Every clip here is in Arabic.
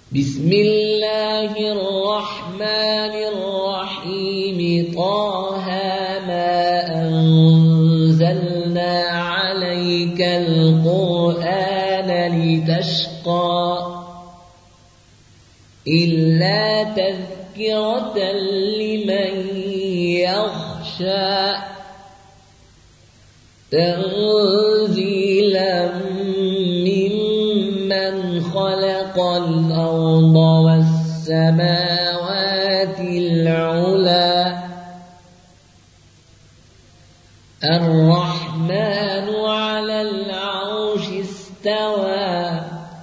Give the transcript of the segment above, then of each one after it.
بسم الله الرحمن الرحيم طه ما أنزلنا عليك القرآن لتشقى إلا تذكرة لمن يخشى تنزيلا ممن خلق الأرض والسماوات العلى الرحمن على العرش استوى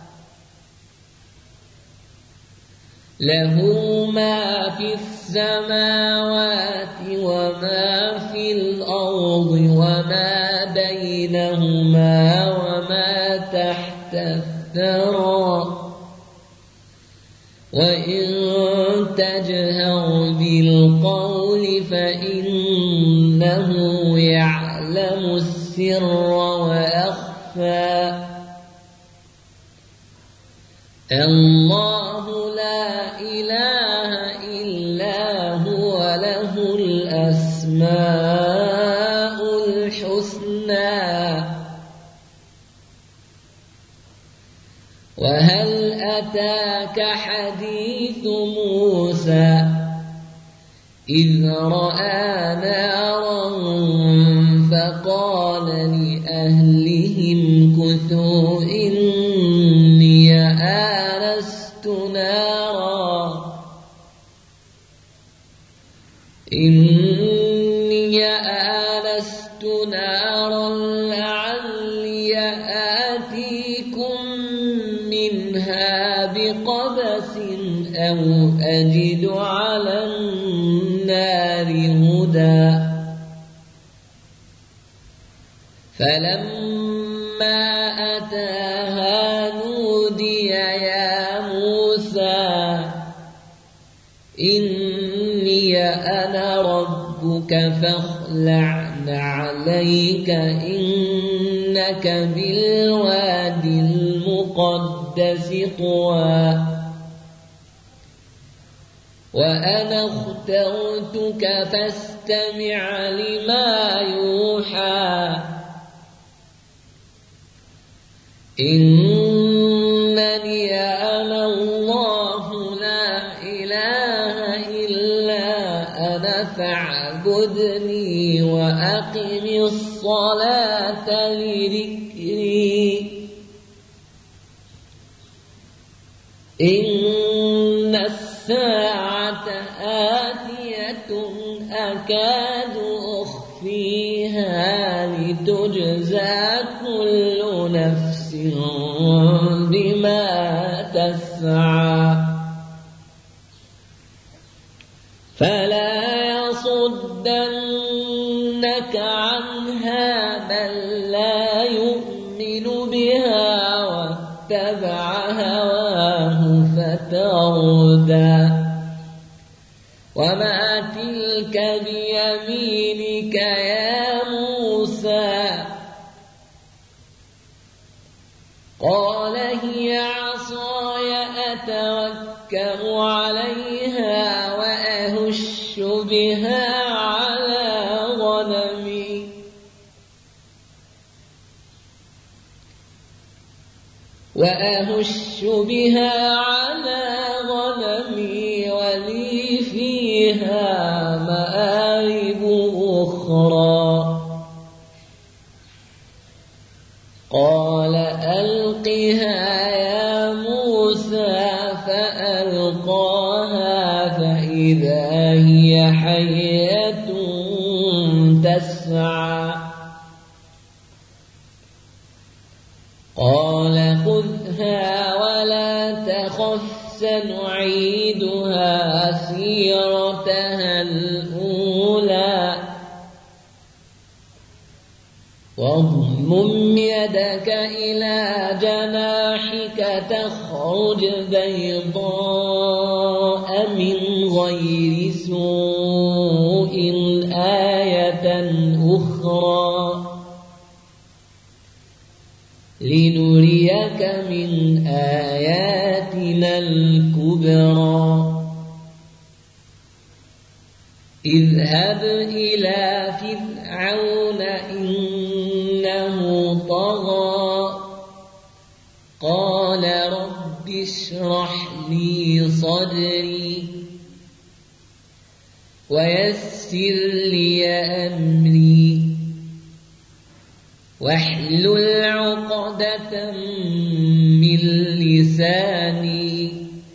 له ما في السماوات وما في الأرض وما بينهما وما تحت الثرى وإن تجهر بالقول فإنه يعلم السر وأخفى الله لا إله إلا هو له الأسماء الحسنى وهل أتاك حديث موسى إذ رأى نارا فقال لأهلهم كثوا إني آنست نارا لعلي آتيكم منها بقبس أو أجد على النار هدى فلما أتاها نودي يا موسى إني أنا ربك فاخلع عليك إنك بالوادي المقدس طوى وأنا اخترتك فاستمع لما يوحى إنني أنا الله لا إله إلا أنا فاعبدني وأقم الصلاة لذكري إن الساعة آتية أكاد أخفيها لتجزى كل نفس بما تسعى فلا يصدنك عنها من لا يؤمن بها واتبع هواه فتردى وما تلك بيمينك يا موسى قال هي عصاي أتوكأ عليها وأهش بها على غنمي ولي فيها مآرب أخرى قال ألقها يا موسى فألقاها فإذا هي حية تسعى قال خذها ولا تخف سنعيدها سيرتها الأولى واضمم يدك إلى جناحك تخرج بيضاء من غير سوء آية أخرى لنريك من آياتنا من الكبرى اذهب إلى فرعون إنه طغى قال رب اشرح لي صدري ويسر لي أمري واحلل عقدة من لساني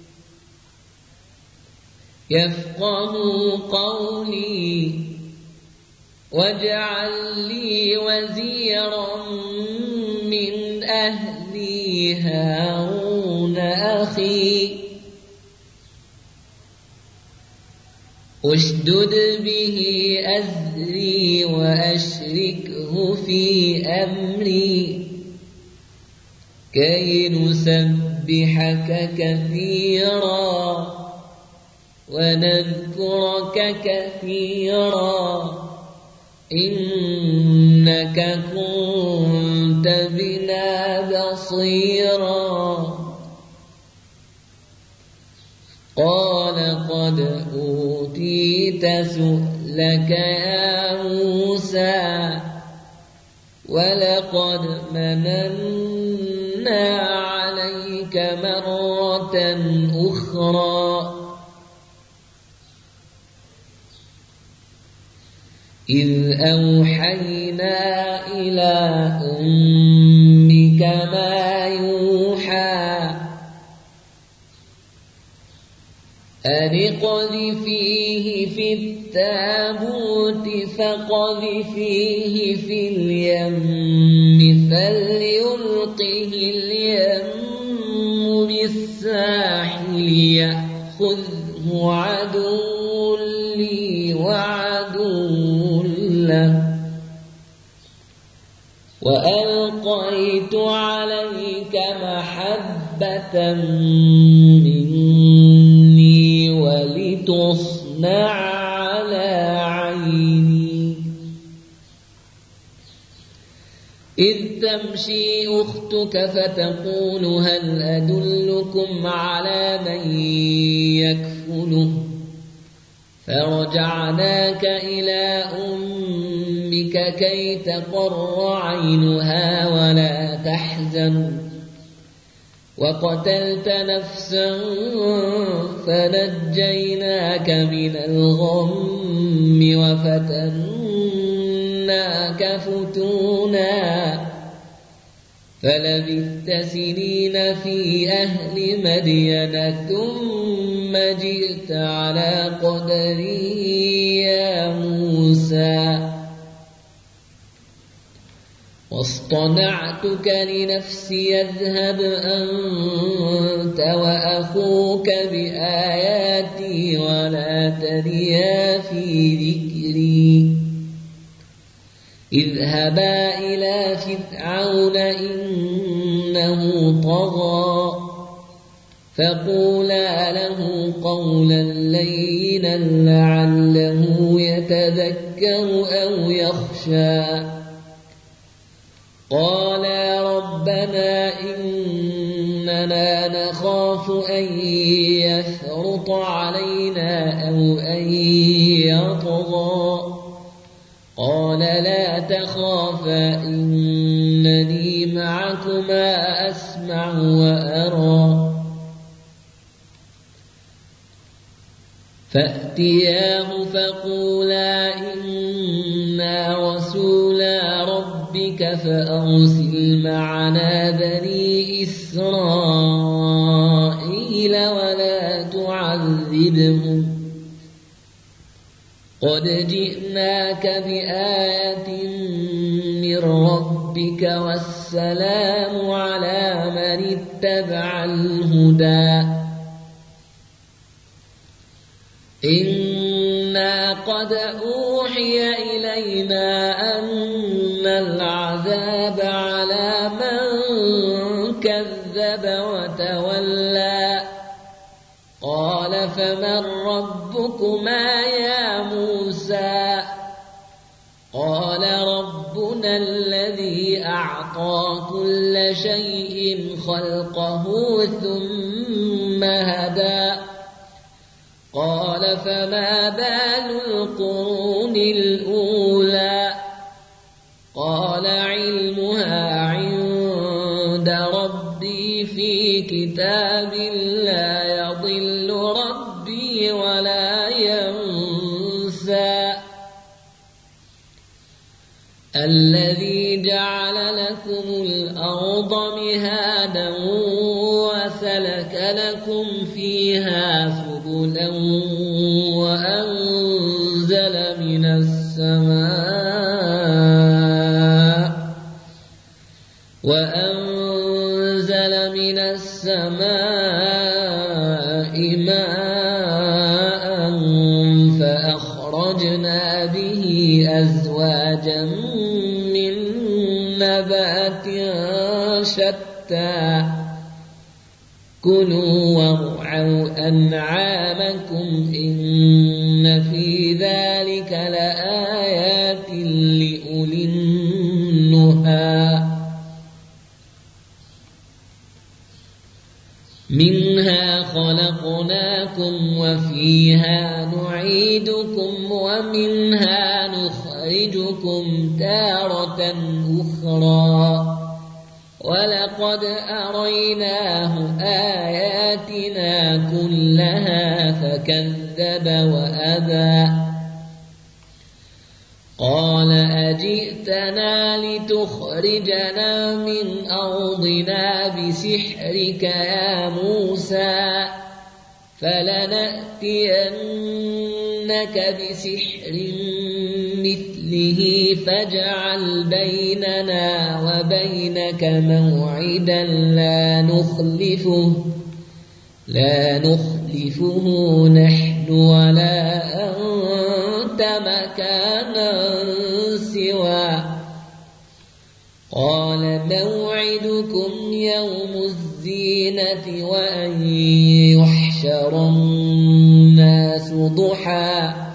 يفقهوا قولي واجعل لي وزيرا من أهلي هارون أخي أشدد به أزري وأشركه في أمري كي نسبحك كثيرا ونذكرك كثيرا إنك كنت بنا بصيرا قال قد أوتيت سؤلك يا موسى ولقد مننا عليك مرة أخرى إذ أوحينا إلى أمك ما يوحى أن اقذفيه في التابوت فاقذفيه في اليم فليلقه اليم بالساحل يأخذه عدو لي وعدو له وألقيت عليك محبة مني ولتصنع على عيني إذ تمشي أختك فتقول هل أدلكم على من يكفله فرجعناك إلى أمك كي تقر عينها ولا تحزن وقتلت نفسا فنجيناك من الغم وفتناك فتونا فلبثت سنين في أهل مدين ثم جئت على قدري يا موسى واصطنعتك لنفسي اذهب أنت وأخوك بآياتي ولا تنيا في ذكري اذهبا إلى فرعون إنه طغى فقولا له قولا لينا لعله يتذكر أو يخشى قالا ربنا إننا نخاف أن يفرط علينا أو أن يطغى قال لا تخافا إنني معكما أسمع وأرى فأتياه فقولا إنا رسولا ربك فأرسل معنا بني إسرائيل ولا تعذبهم قد جئناك بآية من ربك والسلام على من اتبع الهدى إنا قد أوحي إلينا أن العذاب على من كذب وتولى قال فمن ربكما يا موسى قال ربنا الذي أعطى كل شيء خلقه ثم ثم هدى قال فما بال القرون الأولى قال علمها عند ربي في كتاب لا يضل ربي ولا ينسى الذي جعل لكم الأرض مهادا وسلك لكم فيها سبلا وأنزل من السماء ماء فأخرجنا به أزواجا من نبات شتى كلوا وارعوا أنعامكم إن في ذلك لآيات لأولي النهى منها خلقناكم وفيها نعيدكم ومنها نخرجكم تارة أخرى ولقد أريناه آياتنا كلها فكذب وأبى قال أجئتنا لتخرجنا من أرضنا بسحرك يا موسى فلنأتينك بسحر مثله فاجعل بيننا وبينك موعدا لا نخلفه نحن ولا أنت مكانا سوى قال موعدكم يوم الزينة وأن يحشر الناس ضحى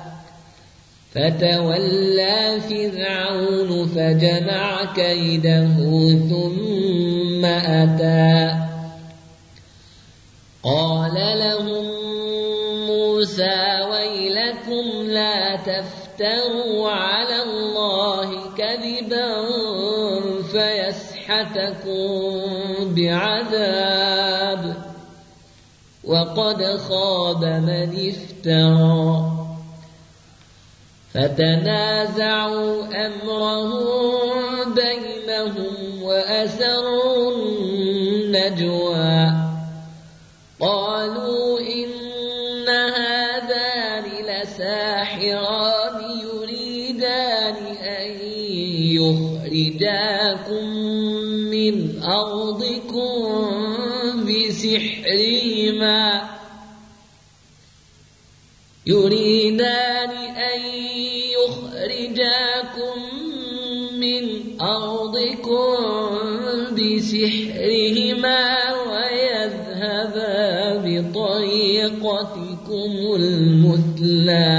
فتولى فرعون فجمع كيده ثم أتى قال لهم موسى ويلكم لا تفتروا على الله كذبا فيسحتكم بعذاب وقد خاب من افترى فتنازعوا أمرهم بينهم وأسروا النجوى قالوا إن هذان لساحران يريدان أن يخرجاكم من أرضكم بسحرهما ويذهبا بطريقتكم المثلى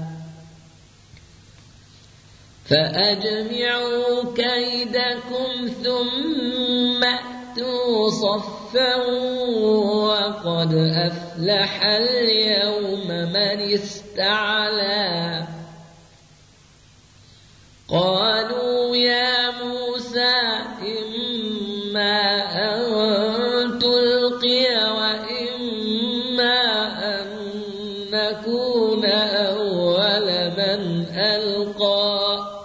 فأجمعوا كيدكم ثم أتوا صفا وقد أفلح اليوم من استعلى قالوا يا موسى إما أن تلقي وإما أن نكون أول من ألقى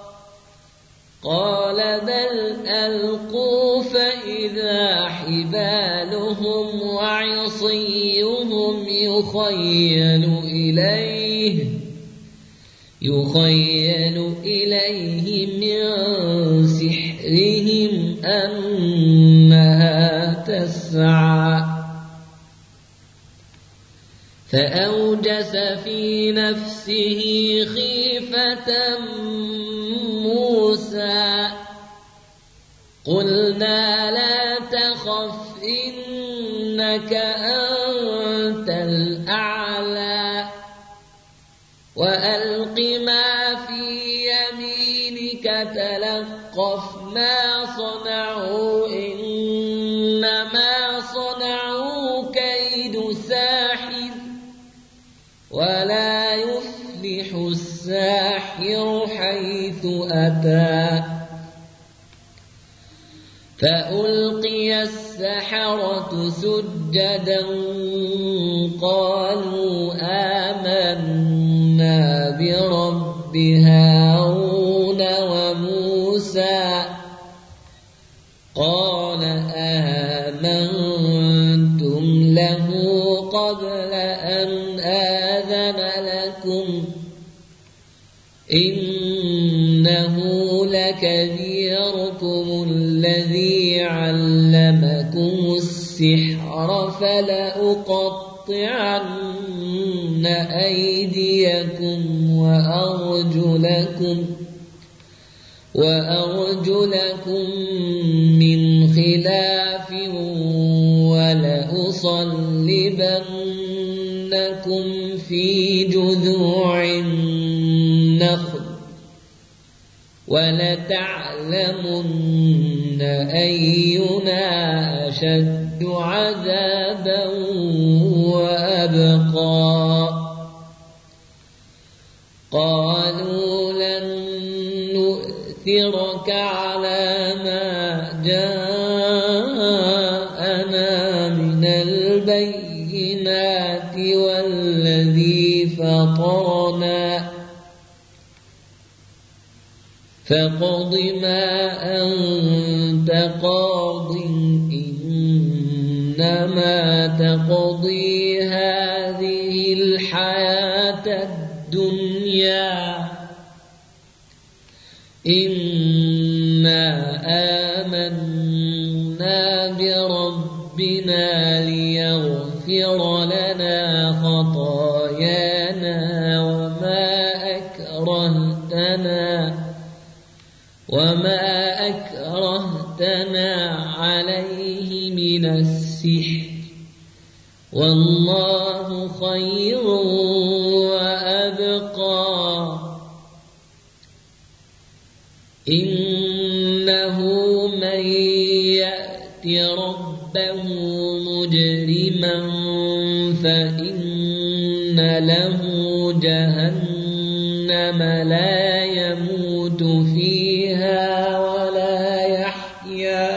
قال بل ألقوا فإذا حبالهم وعصيهم يخيل إليه من سحرهم أنها تسعى فأوجس في نفسه خيفة موسى قلنا لا تخف إنك أنت الأعلى وألق ما في يمينك تلقف ما صنعوا إنما صنعوا كيد الساحر حيث أتى فألقي السحرة سجدا قالوا آمنا برب هارون وموسى قال آمنتم له قبل أن آذن لكم إنه لكبيركم الذي علمكم السحر فلأقطعن أيديكم وأرجلكم من خلاف ولأصلبنكم في جذوع النخل ولتعلمن أينا أشد عذابا وأبقى قالوا لن نؤثرك على ما جاءنا من البينات والذي فطرنا فاقض ما أنت قاض إنما تقضي هذه الحياة الدنيا إنا آمنا بربنا ليغفر لنا خطايانا وما أكرهتنا عليه من السحر والله خير وأبقى إنه من يأت ربه مجرما فإن له جهنم لا يموت فيها ولا يحيا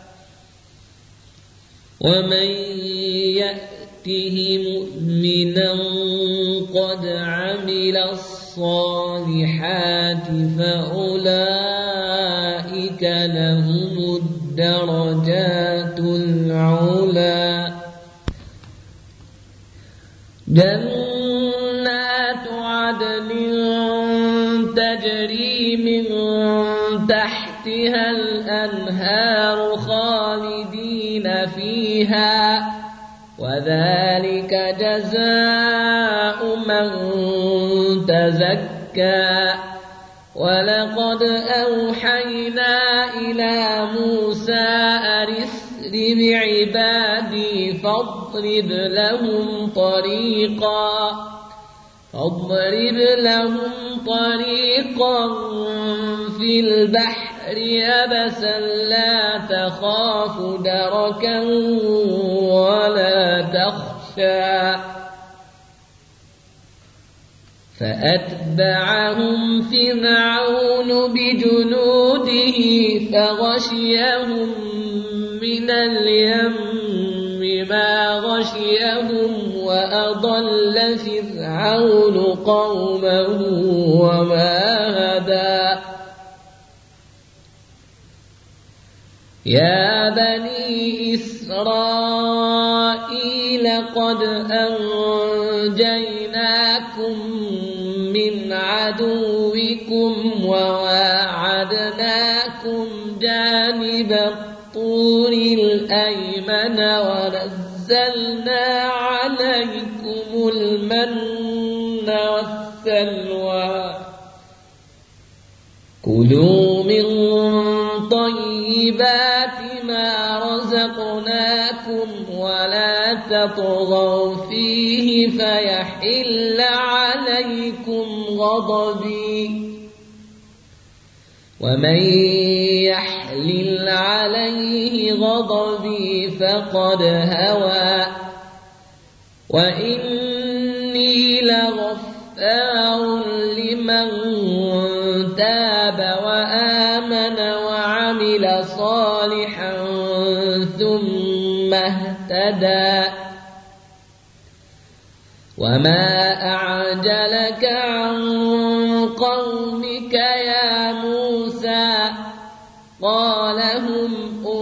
ومن يأته مؤمنا قد عمل الصالحات فأولئك لهم الدرجات العلى جنات عدن تجري من تحتها الأنهار خالدين فيها وذلك جزاء من تزكى ولقد أوحينا إلى موسى أن اسر بعبادي فاضرب لهم طريقا في البحر يبسا لا تخاف دركا ولا تخشى فأتبعهم فرعون بجنوده فغشيهم من اليم ما غشيهم وأضل فرعون قومه وما هدى يا بني إسرائيل قد أنجيناكم من عدوكم وواعدناكم جانب الطور الأيمن ونزلنا عليكم المن والسلوى كلوا من طيبات ما رزقناكم ولا تطغوا فيه فيحل عليكم غضبي ومن يحلل عليه غضبي فقد هوى وإني لغفار لمن تاب وآمن وعمل صالحا ثم اهتدى وما أعجلك عن قومك يا موسى قال هم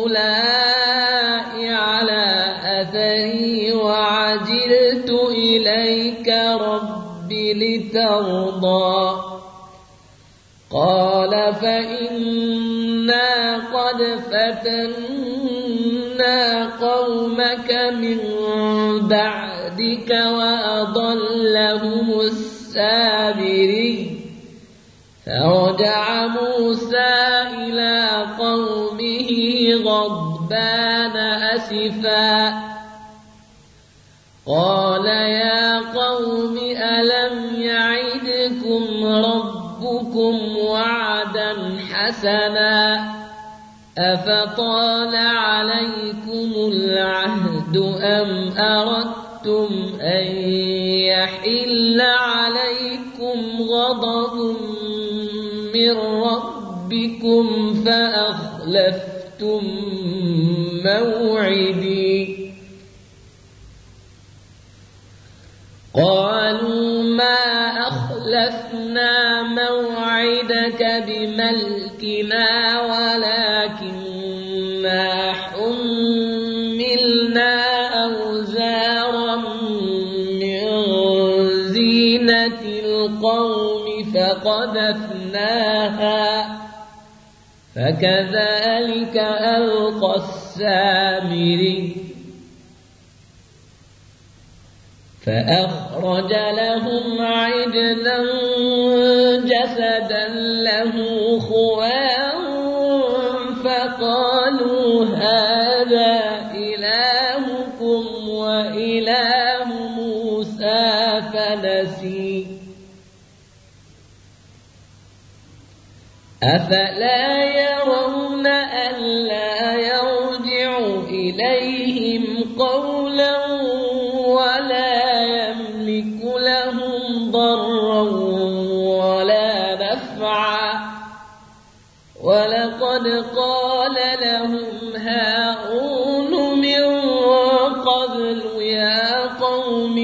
أولئك على أثري وعجلت إليك رب لترضى قال فإنا قد فتنا قومك من بعدك وأضلهم السامري فرجع موسى إلى قومه غضبان أسفا قال يا قوم ألم يعدكم ربكم وعدا حسنا أفطال عليكم العهد أم أردتم أن يحل عليكم غضب من ربكم فأخلفتم موعدي قالوا ما أخلفنا موعدك بملكنا ولكننا حملنا أوزارا من زينة القوم فقذفناها فكذلك ألقى السامري فأخرج لهم عجلا جسدا له خوار فقالوا هذا إلهكم وإله موسى فنسي أفلا يرون ألا يرجع إليهم قولا ولا يملك لهم ضرا ولا نفعا ولقد قال لهم هارون من قبل يا قوم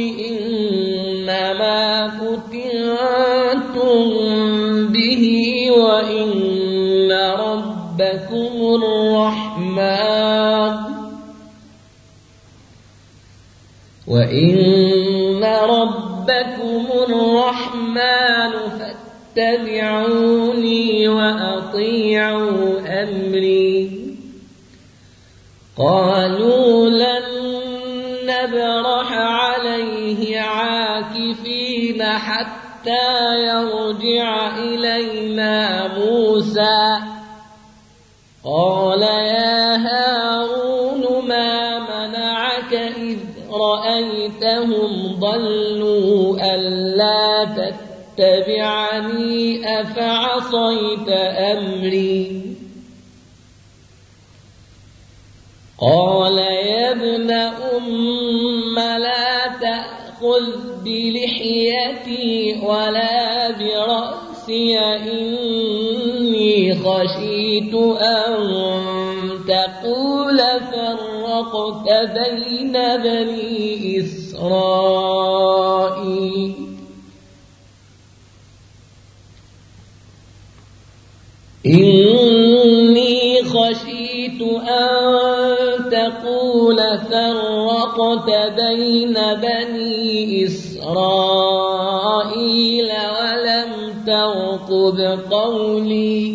إنما فتنتم به وإن ربكم الرحمن فاتبعوني وأطيعوا أمري قالوا لن نبرح عليه عاكفين حتى يرجع إلينا موسى قال يا هارون ما منعك إذ رأيتهم ضلوا ألا تتبعني أفعصيت أمري قال يا ابن أم لا تأخذ بلحيتي ولا برأسي إني خشيت أن تقول فرقت بين بني إسرائيل إني خشيت أن تقول فرقت بين بني إسرائيل ولم ترقب قولي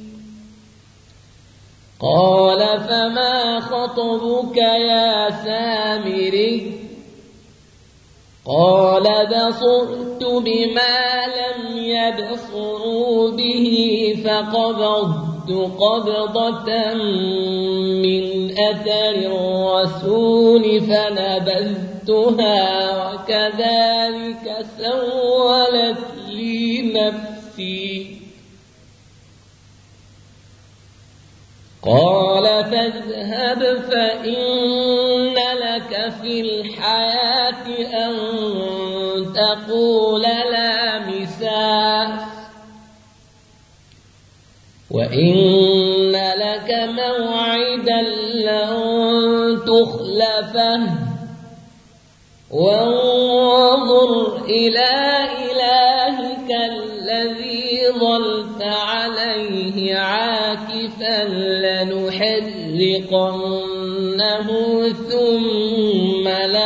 قال فما خطبك يا سامري قال بصرت بما لم يبصروا به فقبضت قبضة من أثر الرسول فنبذتها وكذلك سولت لي نفسي قال فاذهب فإن لك في الحياة أن تقول لا مساس وإن لك موعدا لن تخلفه وانظر إلى إلهك الذي ظلت عليه عاكفا لنحرقنه ثم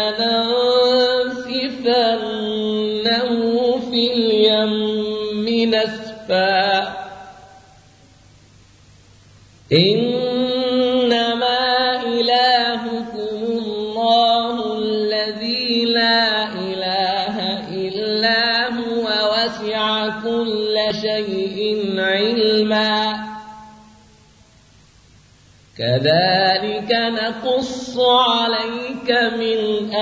لننسفنه في اليم نسفا إنما إلهكم الله الذي لا إله إلا هو وسع كل شيء علما كذلك نقص عليك من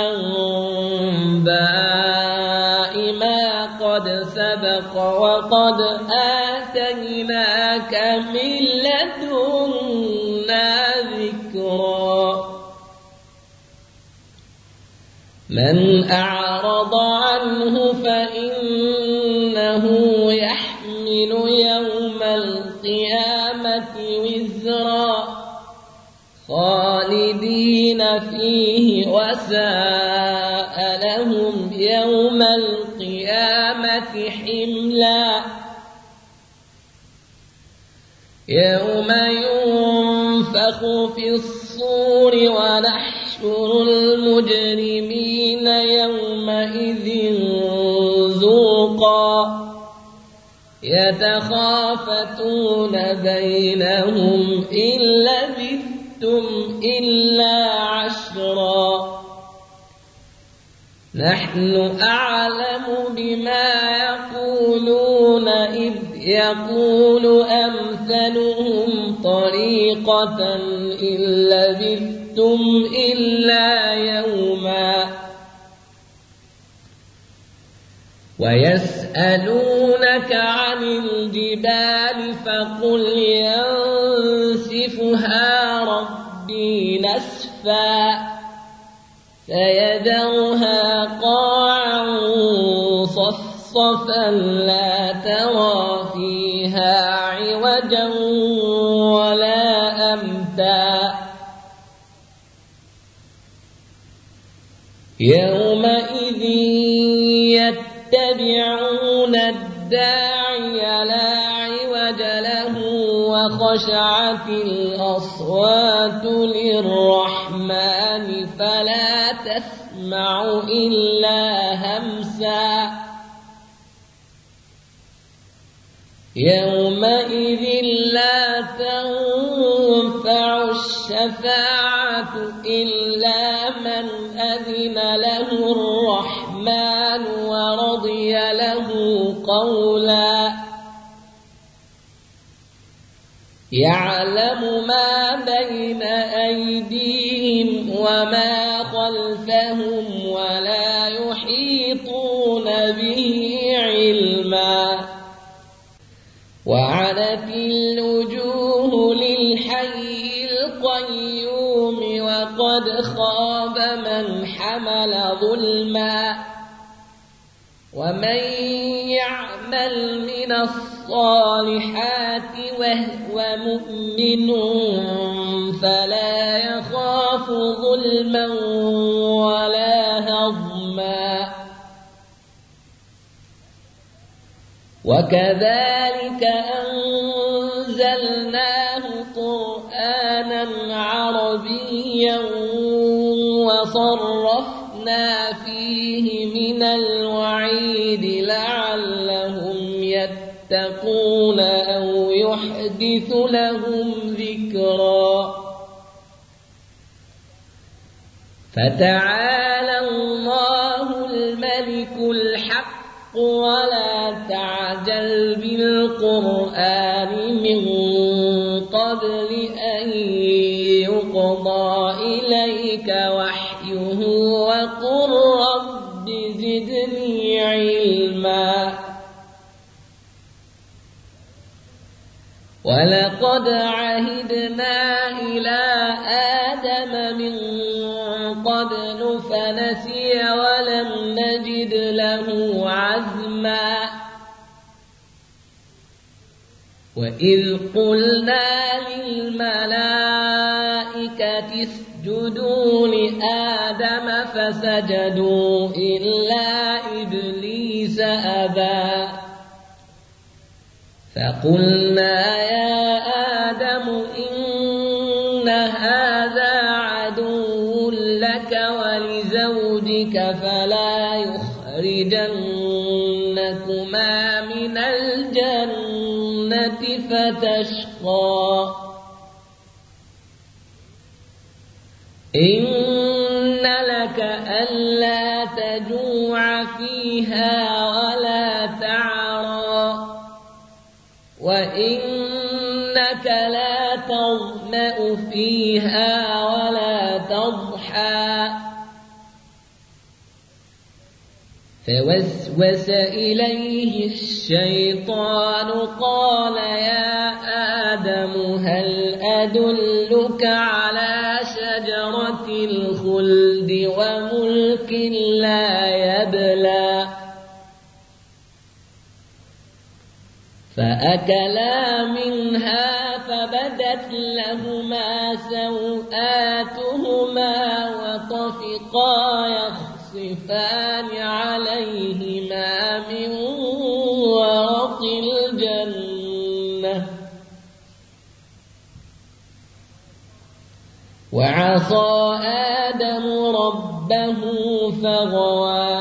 أنباء ما قد سبق وقد آتيناك من لدنا ذكرا من أعرض عنه فإنه يحمل يوم القيامة وزرا خالدين فيه وساء لهم يوم القيامة حملا يوم ينفخ في الصور ونحشر المجرمين يومئذ زرقا يتخافتون بينهم إن لبثتم إلا عشرا نحن أعلم بما يقولون إذ يقول أمثلهم طريقة إن لبثتم إلا يوما ويسألونك عن الجبال فقل ينسفها ربي نسفا فيذرها قاعا صفصفا لا ترى فيها عوجا ولا أمتا يومئذ يتبعون الداعي لا عوج له وخشعت الأصوات للرحمن فلا تسمع إلا همسا يومئذ لا تنفع الشفاعة إلا من أذن له الرحمن ورضي له قولا يعلم ما بين أيديهم وما خلفهم ولا يحيطون به علما وعنت الوجوه للحي القيوم وقد خاب من حمل ظلما ومن يعمل من الصالحات وهو مؤمن فلا يخاف ظلما ولا هضما وكذلك أنزلناه قرآنا عربيا وصرفنا فيه من الوعيد لعلهم يتقون أو يحدث لهم ذكرا فتعالى الله الملك الحق ولا تعجل بالقرآن من قبل أن يقضى إليك وحيه وقل رب زدني علما ولقد عهدنا إلى آدم من قبل فنسي ولم نجد له عزما وإذ قلنا للملائكة اسجدوا لآدم فسجدوا إلا إبليس أبى فقلنا يا آدم إن هذا عدو لك ولزوجك فلا يخرجنكما من الجنة فتشقى إن لك ألا تجوع فيها ولا تعرى وإنك لا تظمأ فيها ولا تضحى فوسوس إليه الشيطان قال يا آدم هل أدلك على شجرة الخلد وملك لا يبلى فأكلا منها فبدت لهما سوآتهما وطفقا يخصفان عليهما من ورق الجنة وعصى آدم ربه فغوى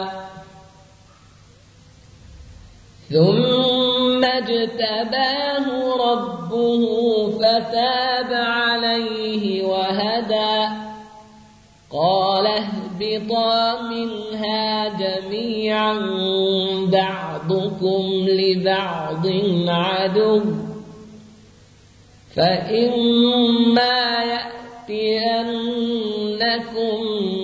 ثم اجتباه ربه فتاب عليه وهدى قال اهبطا منها جميعا بعضكم لبعض عدو فإما يأتينكم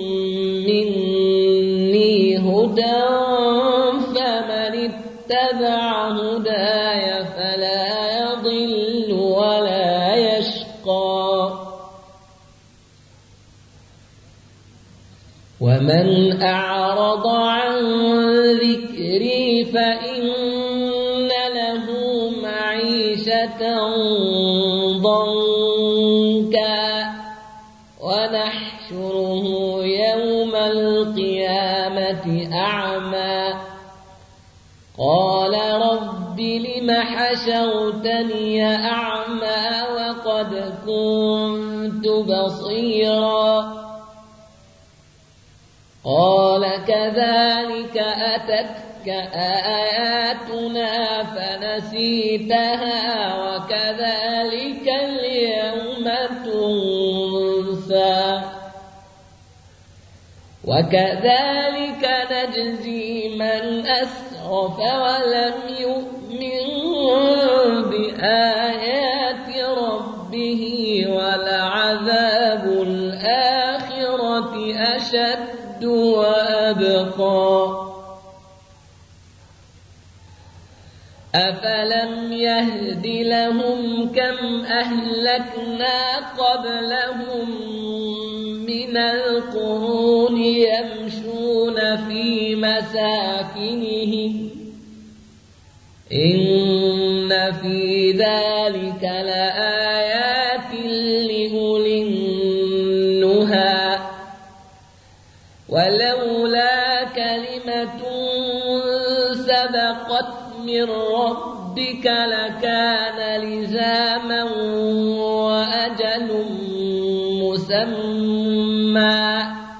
مني هدى فمن اتبع هداي فلا يضل ولا يشقى ومن أعرض عن ذكري فإن له معيشة ضنكا ونحشره يوم القيامة أعمى قال رب لم حشرتني أعمى وقد كنت بصيرا قال كذلك أتتك آياتنا فنسيتها وكذلك اليوم تنسى وكذلك نجزي من أسرف ولم يؤمن بآيات ربه ولعذاب الآخرة أشد وأبقى أفلم يهد لهم كم أهلكنا قبلهم من القرون يمشون في مساكنهم إن في ذلك لآيات لأولي النهى ولولا كلمة سبقت من ربك لكان لزاما وأجل مسمى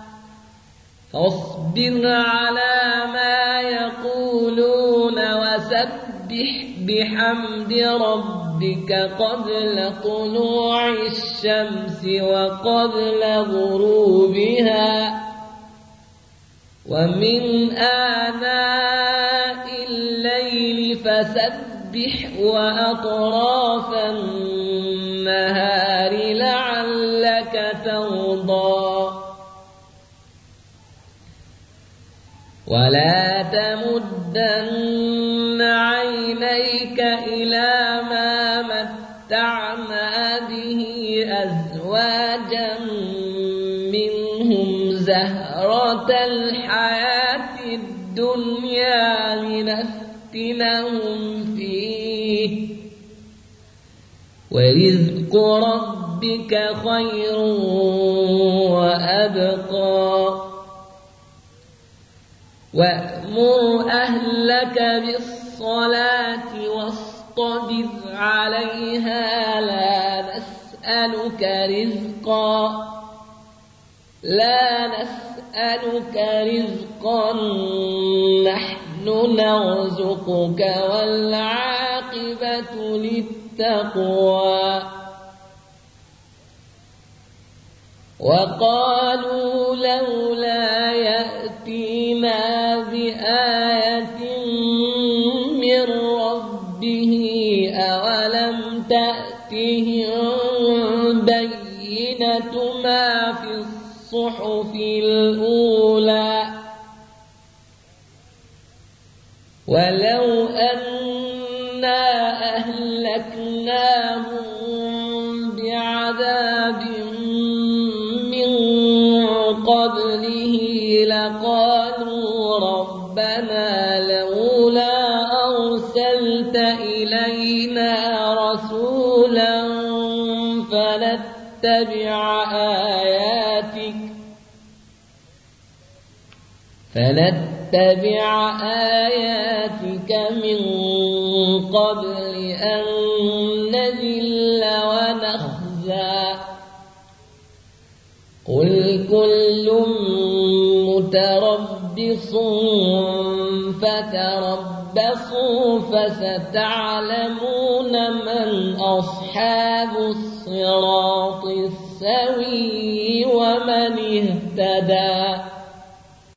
فاصبر على ما يقولون وسبح بحمد ربك قبل طلوع الشمس وقبل غروبها ومن آناء الليل فسبح وأطراف النهار لعلك ترضى ولا تمدن عينيك إلى ما متعنا به أزواجا منهم زهرة الحياة الدنيا لنفتنهم فيه ورزق ربك خير وأبقى وأمر أهلك بالصلاة واصطبر عليها لا نسألك رزقا نحن نرزقك والعاقبة للتقوى وقالوا لولا يأتينا بآية من ربه أولم تأتهم بينة ما في الصحف الأولى ولو أنا أهلكناهم بعذاب من قبله لقالوا ربنا لولا أرسلت إلينا رسولا فنتبع آياتك من قبل أن نذل ونخزى قل كل متربص فتربصوا فستعلمون من أصحاب الصراط السوي ومن اهتدى